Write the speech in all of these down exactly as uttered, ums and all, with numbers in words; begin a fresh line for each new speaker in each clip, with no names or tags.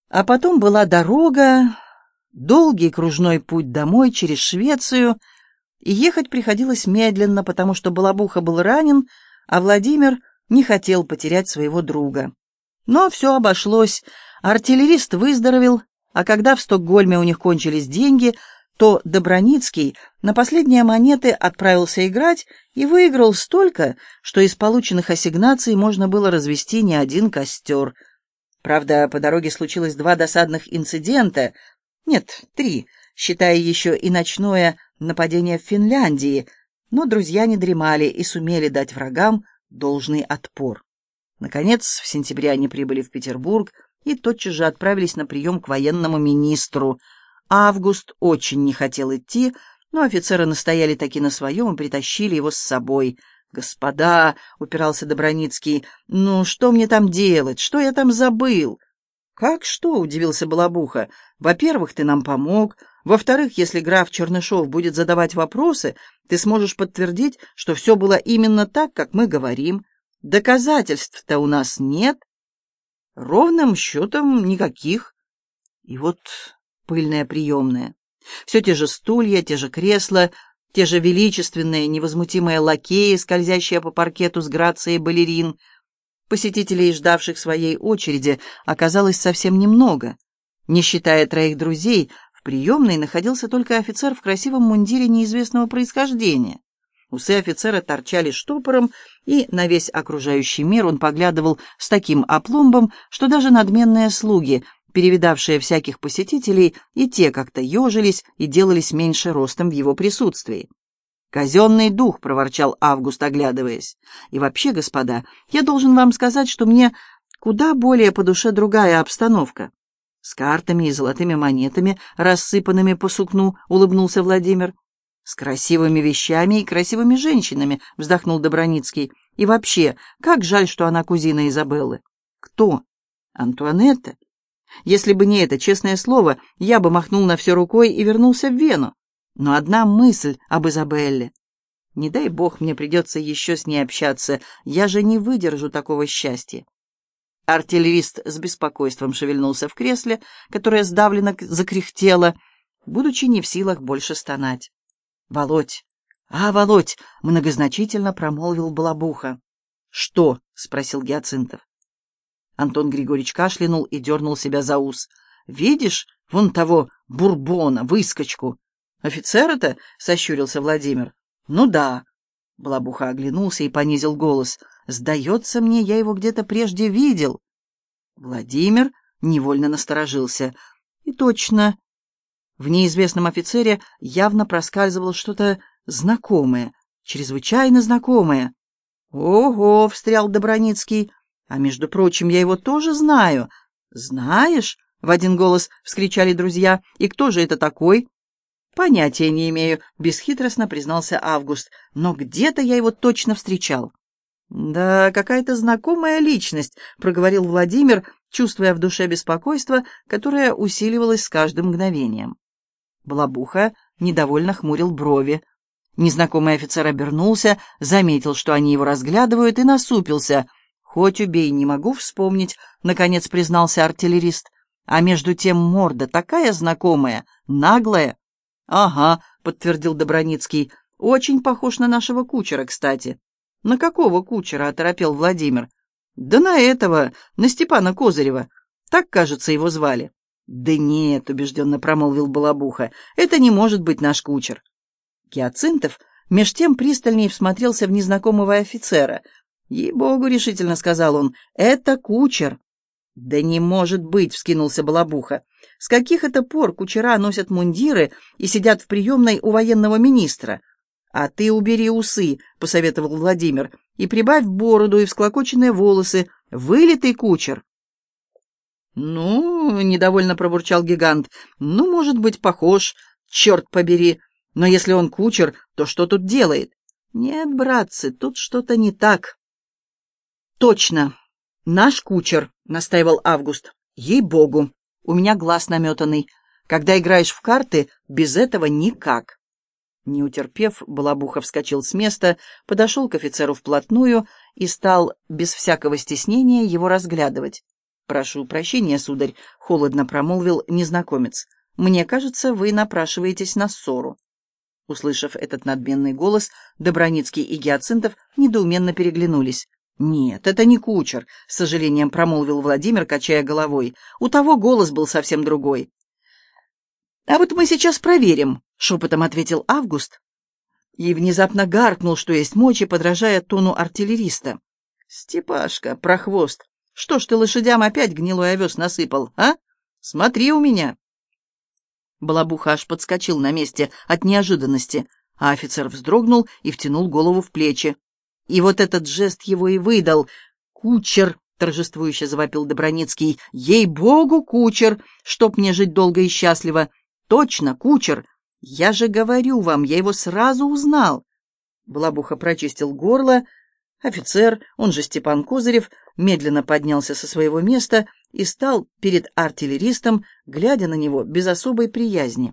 А потом была дорога, долгий кружной путь домой через Швецию, и ехать приходилось медленно, потому что Балабуха был ранен, а Владимир не хотел потерять своего друга. Но все обошлось, артиллерист выздоровел, а когда в Стокгольме у них кончились деньги, то Добраницкий на последние монеты отправился играть и выиграл столько, что из полученных ассигнаций можно было развести не один костер. Правда, по дороге случилось два досадных инцидента, нет, три, считая еще и ночное нападение в Финляндии, но друзья не дремали и сумели дать врагам должный отпор. Наконец, в сентябре они прибыли в Петербург и тотчас же отправились на прием к военному министру. Август очень не хотел идти, но офицеры настояли таки на своем и притащили его с собой. «Господа», — упирался Добраницкий, — «ну что мне там делать? Что я там забыл?» «Как что?» — удивился Балабуха. «Во-первых, ты нам помог. Во-вторых, если граф Чернышов будет задавать вопросы, ты сможешь подтвердить, что все было именно так, как мы говорим. Доказательств-то у нас нет. Ровным счетом никаких». И вот пыльная приемная. Все те же стулья, те же кресла, те же величественные, невозмутимые лакеи, скользящие по паркету с грацией балерин. Посетителей, ждавших своей очереди, оказалось совсем немного. Не считая троих друзей, в приемной находился только офицер в красивом мундире неизвестного происхождения. Усы офицера торчали штопором, и на весь окружающий мир он поглядывал с таким опломбом, что даже надменные слуги, перевидавшие всяких посетителей, и те как-то ежились и делались меньше ростом в его присутствии. «Казенный дух», — проворчал Август, оглядываясь. «И вообще, господа, я должен вам сказать, что мне куда более по душе другая обстановка». «С картами и золотыми монетами, рассыпанными по сукну», — улыбнулся Владимир. «С красивыми вещами и красивыми женщинами», — вздохнул Добраницкий. «И вообще, как жаль, что она кузина Изабеллы». «Кто?» «Антуанетта. Если бы не это, честное слово, я бы махнул на все рукой и вернулся в Вену. Но одна мысль об Изабелле. Не дай бог мне придется еще с ней общаться, я же не выдержу такого счастья». Артиллерист с беспокойством шевельнулся в кресле, которое сдавленно закряхтело, будучи не в силах больше стонать. «Володь! А, Володь!» — многозначительно промолвил Балабуха. «Что?» — спросил Гиацинтов. Антон Григорьевич кашлянул и дернул себя за ус. «Видишь, вон того бурбона, выскочку!» «Офицера-то?» — сощурился Владимир. «Ну да». Балабуха оглянулся и понизил голос. «Сдается мне, я его где-то прежде видел». Владимир невольно насторожился. И точно, в неизвестном офицере явно проскальзывало что-то знакомое, чрезвычайно знакомое. «Ого!» — встрял Добраницкий. «А между прочим, я его тоже знаю». «Знаешь?» — в один голос вскричали друзья. «И кто же это такой?» «Понятия не имею», — бесхитростно признался Август. «Но где-то я его точно встречал». «Да, какая-то знакомая личность», — проговорил Владимир, чувствуя в душе беспокойство, которое усиливалось с каждым мгновением. Балабуха недовольно хмурил брови. Незнакомый офицер обернулся, заметил, что они его разглядывают, и насупился. «Хоть убей, не могу вспомнить», — наконец признался артиллерист. «А между тем морда такая знакомая, наглая». «Ага», — подтвердил Добраницкий, — «очень похож на нашего кучера, кстати». «На какого кучера?» — оторопел Владимир. «Да на этого, на Степана Козырева. Так, кажется, его звали». «Да нет», — убежденно промолвил Балабуха, — «это не может быть наш кучер». Гиацинтов меж тем пристальней всмотрелся в незнакомого офицера. «Ей-богу», — решительно сказал он, — «это кучер». «Да не может быть», — вскинулся Балабуха. «С каких это пор кучера носят мундиры и сидят в приемной у военного министра?» «А ты убери усы», — посоветовал Владимир, — «и прибавь бороду и всклокоченные волосы. Вылитый кучер». «Ну, — недовольно пробурчал гигант, — ну, может быть, похож, черт побери. Но если он кучер, то что тут делает?» «Нет, братцы, тут что-то не так». «Точно, наш кучер», — настаивал Август. «Ей-богу, у меня глаз наметанный. Когда играешь в карты, без этого никак». Не утерпев, Балабуха вскочил с места, подошел к офицеру вплотную и стал без всякого стеснения его разглядывать. «Прошу прощения, сударь», — холодно промолвил незнакомец. «Мне кажется, вы напрашиваетесь на ссору». Услышав этот надменный голос, Доброницкий и Гиацинтов недоуменно переглянулись. «Нет, это не кучер», — с сожалением промолвил Владимир, качая головой. «У того голос был совсем другой». «А вот мы сейчас проверим», — шепотом ответил Август. И внезапно гаркнул, что есть мочи, подражая тону артиллериста. «Степашка, прохвост, что ж ты лошадям опять гнилой овес насыпал, а? Смотри у меня!» Балабуха аж подскочил на месте от неожиданности, а офицер вздрогнул и втянул голову в плечи. И вот этот жест его и выдал. «Кучер!» — торжествующе завопил Доброницкий. «Ей-богу, кучер! Чтоб мне жить долго и счастливо! Точно, кучер! Я же говорю вам, я его сразу узнал!» Балабуха прочистил горло. Офицер, он же Степан Козырев, медленно поднялся со своего места и стал перед артиллеристом, глядя на него без особой приязни.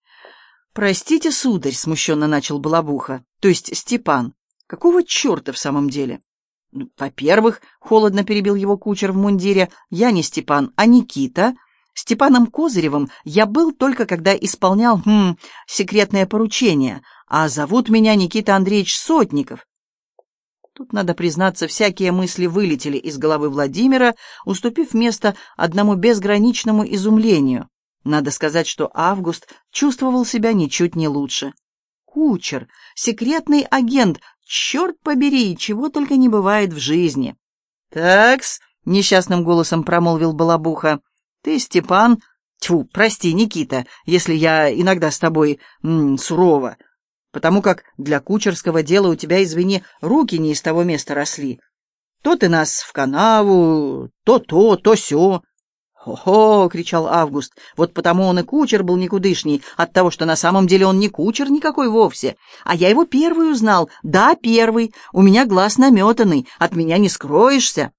«Простите, сударь», — смущенно начал Балабуха, — «то есть Степан. Какого черта в самом деле?» «Ну, во-первых, — холодно перебил его кучер в мундире, — я не Степан, а Никита. Степаном Козыревым я был только когда исполнял, хм, секретное поручение, а зовут меня Никита Андреевич Сотников». Тут, надо признаться, всякие мысли вылетели из головы Владимира, уступив место одному безграничному изумлению. Надо сказать, что Август чувствовал себя ничуть не лучше. Кучер, секретный агент, черт побери, чего только не бывает в жизни. «Такс», — несчастным голосом промолвил Балабуха, — «ты, Степан, тьфу, прости, Никита, если я иногда с тобой м, сурово, потому как для кучерского дела у тебя, извини, руки не из того места росли. То ты нас в канаву, то то, то сё». «Хо-хо!» — кричал Август. «Вот потому он и кучер был никудышний, от того, что на самом деле он не кучер никакой вовсе. А я его первый узнал. Да, первый. У меня глаз наметанный, от меня не скроешься».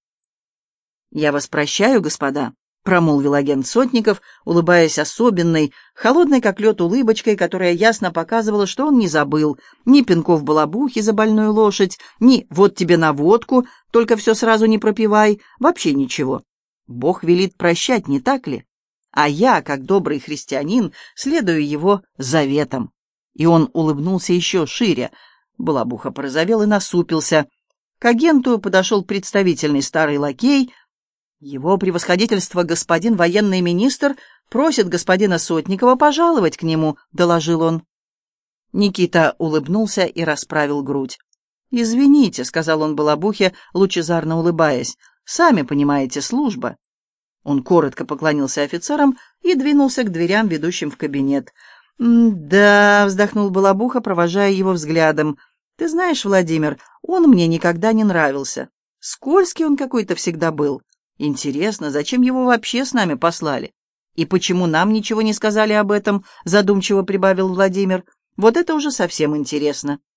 «Я вас прощаю, господа», — промолвил агент Сотников, улыбаясь особенной, холодной как лед улыбочкой, которая ясно показывала, что он не забыл ни пинков Балабухи за больную лошадь, ни «вот тебе на водку, только все сразу не пропивай», вообще ничего. Бог велит прощать, не так ли? А я, как добрый христианин, следую его заветам. И он улыбнулся еще шире. Балабуха порозовел и насупился. К агенту подошел представительный старый лакей. «Его превосходительство господин военный министр просит господина Сотникова пожаловать к нему», — доложил он. Никита улыбнулся и расправил грудь. «Извините», — сказал он Балабухе, лучезарно улыбаясь, — «сами понимаете, служба». Он коротко поклонился офицерам и двинулся к дверям, ведущим в кабинет. «Да», — вздохнул Балабуха, провожая его взглядом, — «ты знаешь, Владимир, он мне никогда не нравился. Скользкий он какой-то всегда был. Интересно, зачем его вообще с нами послали? И почему нам ничего не сказали об этом?» — задумчиво прибавил Владимир. «Вот это уже совсем интересно».